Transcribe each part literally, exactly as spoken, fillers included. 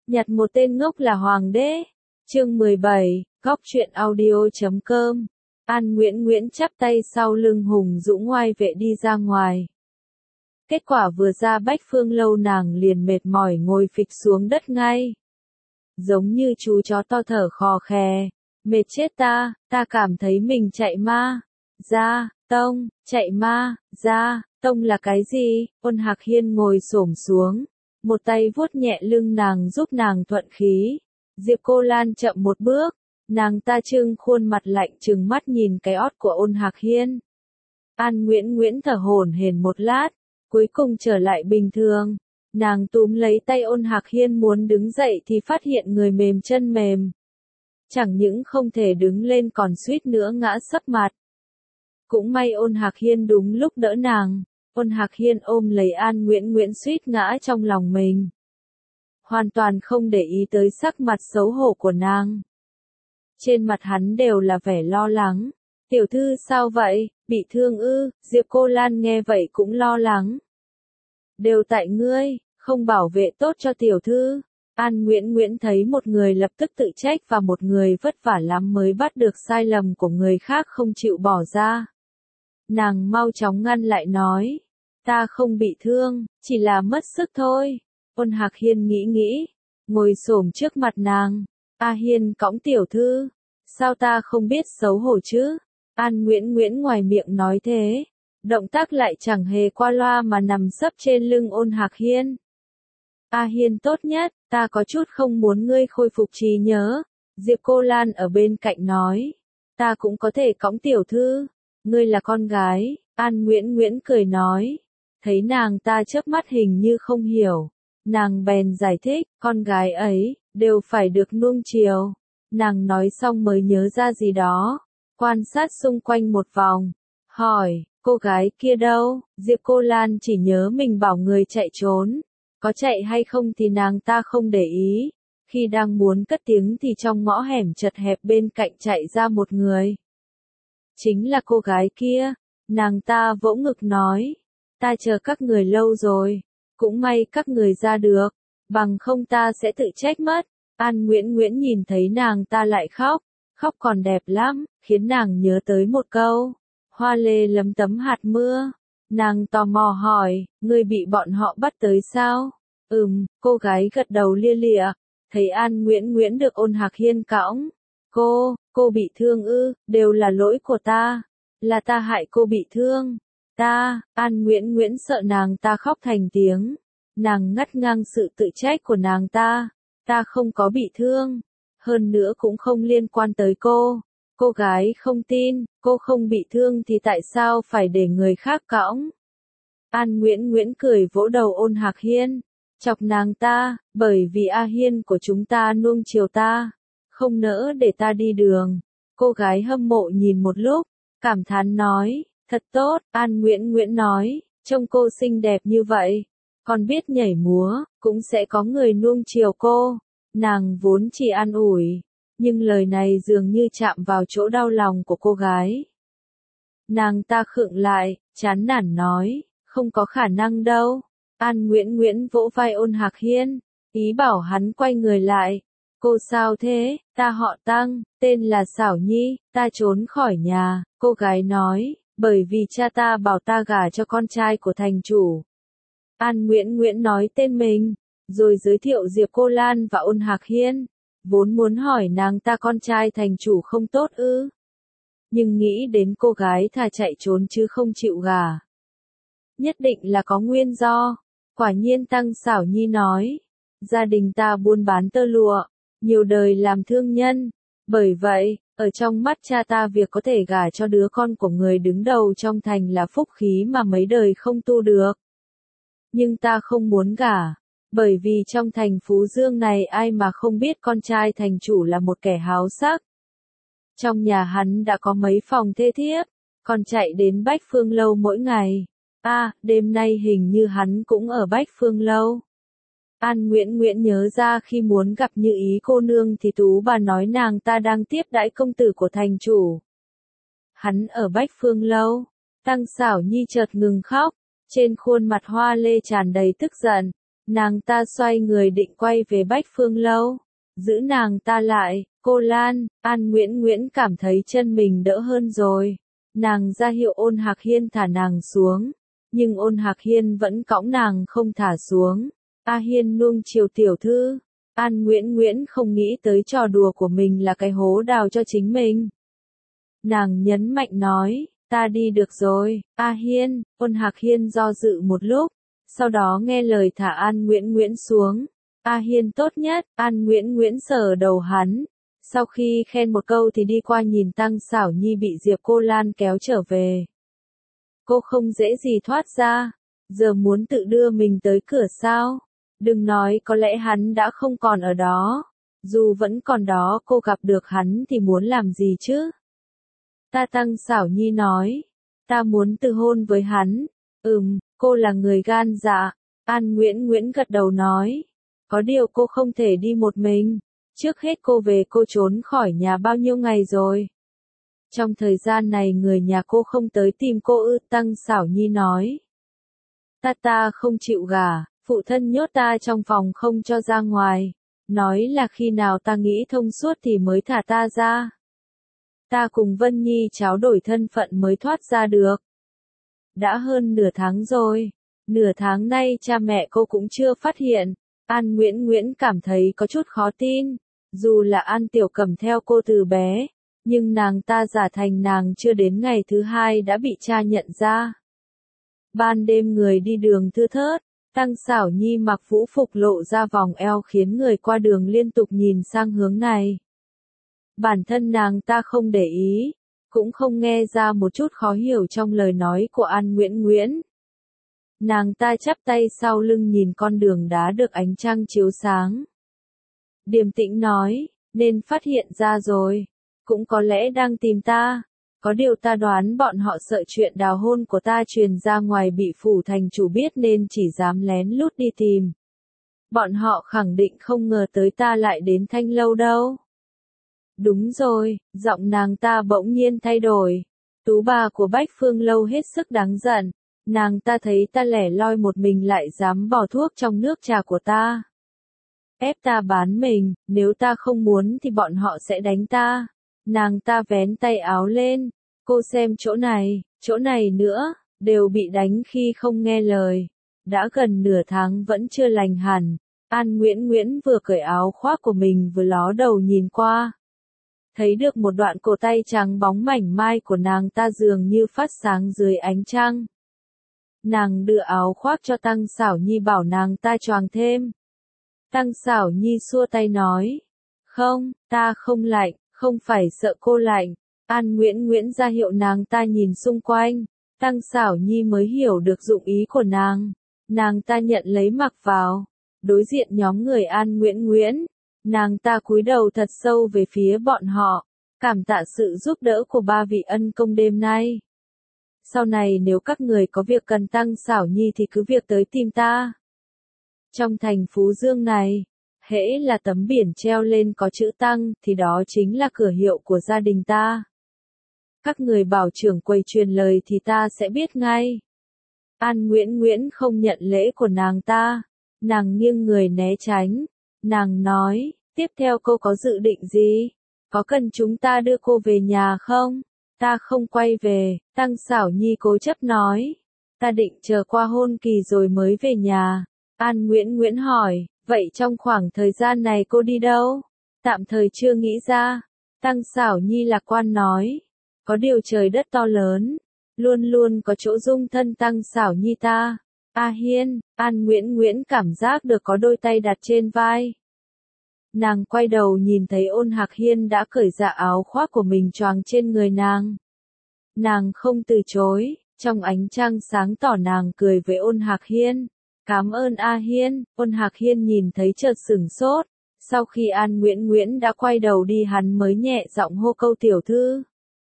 Nhặt một tên ngốc là hoàng đế. Chương mười bảy, góc truyện audio chấm com. An Nguyễn Nguyễn chắp tay sau lưng hùng dũng ngoai vệ đi ra ngoài. Kết quả vừa ra Bách Phương Lâu nàng liền mệt mỏi ngồi phịch xuống đất ngay. Giống như chú chó to thở khò khè. Mệt chết ta, ta cảm thấy mình chạy ma. Ra, tông, chạy ma, ra, tông là cái gì? Ôn Hạc Hiên ngồi xổm xuống. Một tay vuốt nhẹ lưng nàng giúp nàng thuận khí. Diệp Cô Lan chậm một bước. Nàng ta trưng khuôn mặt lạnh trừng mắt nhìn cái ót của Ôn Hạc Hiên. An Nguyễn Nguyễn thở hổn hển một lát. Cuối cùng trở lại bình thường. Nàng túm lấy tay Ôn Hạc Hiên muốn đứng dậy thì phát hiện người mềm chân mềm. Chẳng những không thể đứng lên còn suýt nữa ngã sấp mặt. Cũng may Ôn Hạc Hiên đúng lúc đỡ nàng. Ôn Hạc Hiên ôm lấy An Nguyễn Nguyễn suýt ngã trong lòng mình. Hoàn toàn không để ý tới sắc mặt xấu hổ của nàng. Trên mặt hắn đều là vẻ lo lắng. Tiểu thư sao vậy, bị thương ư? Diệp Cô Lan nghe vậy cũng lo lắng. Đều tại ngươi, không bảo vệ tốt cho tiểu thư. An Nguyễn Nguyễn thấy một người lập tức tự trách và một người vất vả lắm mới bắt được sai lầm của người khác không chịu bỏ ra. Nàng mau chóng ngăn lại nói. Ta không bị thương, chỉ là mất sức thôi. Ôn Hạc Hiên nghĩ nghĩ, ngồi xổm trước mặt nàng. A Hiên cõng tiểu thư. Sao ta không biết xấu hổ chứ? An Nguyễn Nguyễn ngoài miệng nói thế. Động tác lại chẳng hề qua loa mà nằm sấp trên lưng Ôn Hạc Hiên. A Hiên tốt nhất, ta có chút không muốn ngươi khôi phục trí nhớ. Diệp Cô Lan ở bên cạnh nói. Ta cũng có thể cõng tiểu thư. Ngươi là con gái. An Nguyễn Nguyễn cười nói. Thấy nàng ta chớp mắt hình như không hiểu. Nàng bèn giải thích, con gái ấy, đều phải được nuông chiều. Nàng nói xong mới nhớ ra gì đó. Quan sát xung quanh một vòng. Hỏi, cô gái kia đâu? Diệp Cô Lan chỉ nhớ mình bảo người chạy trốn. Có chạy hay không thì nàng ta không để ý. Khi đang muốn cất tiếng thì trong ngõ hẻm chật hẹp bên cạnh chạy ra một người. Chính là cô gái kia. Nàng ta vỗ ngực nói. Ta chờ các người lâu rồi. Cũng may các người ra được. Bằng không ta sẽ tự trách mất. An Nguyễn Nguyễn nhìn thấy nàng ta lại khóc. Khóc còn đẹp lắm, khiến nàng nhớ tới một câu. Hoa lê lấm tấm hạt mưa. Nàng tò mò hỏi, ngươi bị bọn họ bắt tới sao? Ừm, cô gái gật đầu lia lịa. Thấy An Nguyễn Nguyễn được Ôn Hạc Hiên cõng. Cô, cô bị thương ư, đều là lỗi của ta. Là ta hại cô bị thương. Ta, An Nguyễn Nguyễn sợ nàng ta khóc thành tiếng. Nàng ngắt ngang sự tự trách của nàng ta. Ta không có bị thương. Hơn nữa cũng không liên quan tới cô. Cô gái không tin, cô không bị thương thì tại sao phải để người khác cõng? An Nguyễn Nguyễn cười vỗ đầu Ôn Hạc Hiên. Chọc nàng ta, bởi vì A Hiên của chúng ta nuông chiều ta. Không nỡ để ta đi đường. Cô gái hâm mộ nhìn một lúc, cảm thán nói, thật tốt. An Nguyễn Nguyễn nói, trông cô xinh đẹp như vậy. Còn biết nhảy múa, cũng sẽ có người nuông chiều cô. Nàng vốn chỉ an ủi. Nhưng lời này dường như chạm vào chỗ đau lòng của cô gái. Nàng ta khựng lại, chán nản nói, không có khả năng đâu. An Nguyễn Nguyễn vỗ vai Ôn Hạc Hiên, ý bảo hắn quay người lại. Cô sao thế, ta họ Tăng, tên là Xảo Nhi, ta trốn khỏi nhà. Cô gái nói, bởi vì cha ta bảo ta gả cho con trai của thành chủ. An Nguyễn Nguyễn nói tên mình, rồi giới thiệu Diệp Cô Lan và Ôn Hạc Hiên. Vốn muốn hỏi nàng ta con trai thành chủ không tốt ư. Nhưng nghĩ đến cô gái thà chạy trốn chứ không chịu gả. Nhất định là có nguyên do. Quả nhiên Tăng Xảo Nhi nói. Gia đình ta buôn bán tơ lụa. Nhiều đời làm thương nhân. Bởi vậy, ở trong mắt cha ta việc có thể gả cho đứa con của người đứng đầu trong thành là phúc khí mà mấy đời không tu được. Nhưng ta không muốn gả. Bởi vì trong thành Phú Dương này ai mà không biết con trai thành chủ là một kẻ háo sắc. Trong nhà hắn đã có mấy phòng thê thiếp, còn chạy đến Bách Phương Lâu mỗi ngày. À, đêm nay hình như hắn cũng ở Bách Phương Lâu. An Nguyễn Nguyễn nhớ ra khi muốn gặp Như Ý cô nương thì Tú bà nói nàng ta đang tiếp đãi công tử của thành chủ. Hắn ở Bách Phương Lâu. Tăng Xảo Nhi chợt ngừng khóc, trên khuôn mặt hoa lê tràn đầy tức giận. Nàng ta xoay người định quay về Bách Phương Lâu. Giữ nàng ta lại, cô Lan, An Nguyễn Nguyễn cảm thấy chân mình đỡ hơn rồi. Nàng ra hiệu Ôn Hạc Hiên thả nàng xuống. Nhưng Ôn Hạc Hiên vẫn cõng nàng không thả xuống. A Hiên nuông chiều tiểu thư. An Nguyễn Nguyễn không nghĩ tới trò đùa của mình là cái hố đào cho chính mình. Nàng nhấn mạnh nói, ta đi được rồi, A Hiên. Ôn Hạc Hiên do dự một lúc, sau đó nghe lời thả An Nguyễn Nguyễn xuống. A Hiên tốt nhất. An Nguyễn Nguyễn sờ đầu hắn. Sau khi khen một câu thì đi qua nhìn Tăng Xảo Nhi bị Diệp Cô Lan kéo trở về. Cô không dễ gì thoát ra, giờ muốn tự đưa mình tới cửa sao? Đừng nói có lẽ hắn đã không còn ở đó. Dù vẫn còn đó cô gặp được hắn thì muốn làm gì chứ? Ta Tăng Xảo Nhi nói. Ta muốn tự hôn với hắn. Ừm, cô là người gan dạ. An Nguyễn Nguyễn gật đầu nói. Có điều cô không thể đi một mình. Trước hết cô về cô trốn khỏi nhà bao nhiêu ngày rồi? Trong thời gian này người nhà cô không tới tìm cô ư? Tăng Xảo Nhi nói. Ta ta không chịu gả, phụ thân nhốt ta trong phòng không cho ra ngoài. Nói là khi nào ta nghĩ thông suốt thì mới thả ta ra. Ta cùng Vân Nhi tráo đổi thân phận mới thoát ra được. Đã hơn nửa tháng rồi. Nửa tháng nay cha mẹ cô cũng chưa phát hiện. An Nguyễn Nguyễn cảm thấy có chút khó tin. Dù là An Tiểu Cẩm theo cô từ bé, nhưng nàng ta giả thành nàng chưa đến ngày thứ hai đã bị cha nhận ra. Ban đêm người đi đường thưa thớt, Tăng Xảo Nhi mặc vũ phục lộ ra vòng eo khiến người qua đường liên tục nhìn sang hướng này. Bản thân nàng ta không để ý, cũng không nghe ra một chút khó hiểu trong lời nói của An Nguyễn Nguyễn. Nàng ta chắp tay sau lưng nhìn con đường đá được ánh trăng chiếu sáng. Điềm tĩnh nói, nên phát hiện ra rồi, cũng có lẽ đang tìm ta. Có điều ta đoán bọn họ sợ chuyện đào hôn của ta truyền ra ngoài bị phủ thành chủ biết nên chỉ dám lén lút đi tìm. Bọn họ khẳng định không ngờ tới ta lại đến Thanh Lâu đâu. Đúng rồi, giọng nàng ta bỗng nhiên thay đổi. Tú bà của Bách Phương Lâu hết sức đáng giận. Nàng ta thấy ta lẻ loi một mình lại dám bỏ thuốc trong nước trà của ta. Ép ta bán mình, nếu ta không muốn thì bọn họ sẽ đánh ta. Nàng ta vén tay áo lên, cô xem chỗ này, chỗ này nữa, đều bị đánh khi không nghe lời. Đã gần nửa tháng vẫn chưa lành hẳn. An Nguyễn Nguyễn vừa cởi áo khoác của mình vừa ló đầu nhìn qua. Thấy được một đoạn cổ tay trắng bóng mảnh mai của nàng ta dường như phát sáng dưới ánh trăng. Nàng đưa áo khoác cho Tăng Xảo Nhi bảo nàng ta choàng thêm. Tăng Xảo Nhi xua tay nói. Không, ta không lạnh, không phải sợ cô lạnh. An Nguyễn Nguyễn ra hiệu nàng ta nhìn xung quanh. Tăng Xảo Nhi mới hiểu được dụng ý của nàng. Nàng ta nhận lấy mặc vào. Đối diện nhóm người An Nguyễn Nguyễn. Nàng ta cúi đầu thật sâu về phía bọn họ. Cảm tạ sự giúp đỡ của ba vị ân công đêm nay. Sau này nếu các người có việc cần Tăng Xảo Nhi thì cứ việc tới tìm ta. Trong thành Phú Dương này, hễ là tấm biển treo lên có chữ Tăng thì đó chính là cửa hiệu của gia đình ta. Các người bảo trưởng quầy truyền lời thì ta sẽ biết ngay. An Nguyễn Nguyễn không nhận lễ của nàng ta. Nàng nghiêng người né tránh. Nàng nói, tiếp theo cô có dự định gì? Có cần chúng ta đưa cô về nhà không? Ta không quay về, Tăng Xảo Nhi cố chấp nói. Ta định chờ qua hôn kỳ rồi mới về nhà. An Nguyễn Nguyễn hỏi, vậy trong khoảng thời gian này cô đi đâu? Tạm thời chưa nghĩ ra. Tăng Xảo Nhi lạc quan nói. Có điều trời đất to lớn. Luôn luôn có chỗ dung thân Tăng Xảo Nhi ta. A Hiên, An Nguyễn Nguyễn cảm giác được có đôi tay đặt trên vai. Nàng quay đầu nhìn thấy Ôn Hạc Hiên đã cởi dạ áo khoác của mình choàng trên người nàng. Nàng không từ chối, trong ánh trăng sáng tỏ nàng cười với Ôn Hạc Hiên. Cảm ơn A Hiên. Ôn Hạc Hiên nhìn thấy chợt sửng sốt. Sau khi An Nguyễn Nguyễn đã quay đầu đi hắn mới nhẹ giọng hô câu tiểu thư.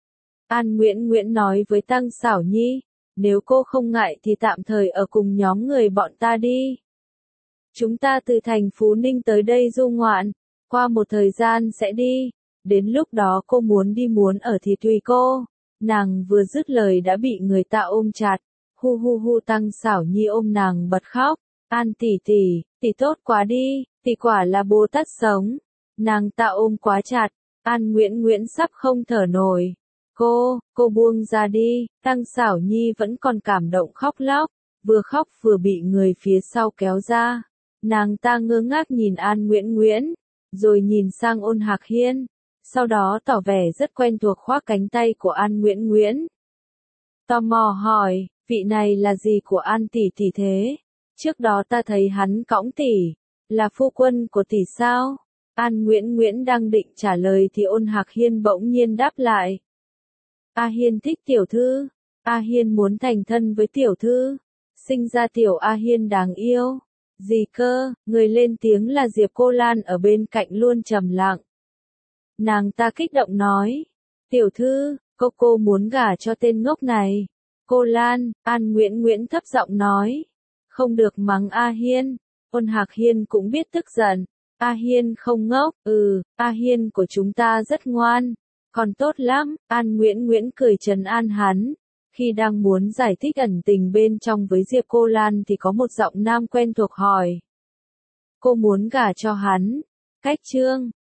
An Nguyễn Nguyễn nói với Tăng Xảo Nhi, nếu cô không ngại thì tạm thời ở cùng nhóm người bọn ta đi. Chúng ta từ thành Phú Ninh tới đây du ngoạn, qua một thời gian sẽ đi, đến lúc đó cô muốn đi muốn ở thì tùy cô. Nàng vừa dứt lời đã bị người ta ôm chặt, hu hu hu Tăng Xảo Nhi ôm nàng bật khóc, An tỷ tỷ, tỷ tốt quá đi, tỷ quả là Bồ Tát sống. Nàng ta ôm quá chặt, An Nguyễn Nguyễn sắp không thở nổi. Cô, cô buông ra đi, Tăng Xảo Nhi vẫn còn cảm động khóc lóc, vừa khóc vừa bị người phía sau kéo ra. Nàng ta ngơ ngác nhìn An Nguyễn Nguyễn, rồi nhìn sang Ôn Hạc Hiên, sau đó tỏ vẻ rất quen thuộc khoác cánh tay của An Nguyễn Nguyễn. Tò mò hỏi, vị này là gì của An tỷ tỷ thế? Trước đó ta thấy hắn cõng tỷ, là phu quân của tỷ sao? An Nguyễn Nguyễn đang định trả lời thì Ôn Hạc Hiên bỗng nhiên đáp lại. A Hiên thích tiểu thư, A Hiên muốn thành thân với tiểu thư, sinh ra tiểu A Hiên đáng yêu. Gì cơ, người lên tiếng là Diệp Cô Lan ở bên cạnh luôn trầm lặng. Nàng ta kích động nói, tiểu thư, cô cô muốn gả cho tên ngốc này. Cô Lan, An Nguyễn Nguyễn thấp giọng nói, không được mắng A Hiên. Ôn Hạc Hiên cũng biết tức giận. A Hiên không ngốc, ừ, A Hiên của chúng ta rất ngoan, còn tốt lắm. An Nguyễn Nguyễn cười trấn an hắn. Khi đang muốn giải thích ẩn tình bên trong với Diệp Cô Lan thì có một giọng nam quen thuộc hỏi. Cô muốn gả cho hắn? Cách chương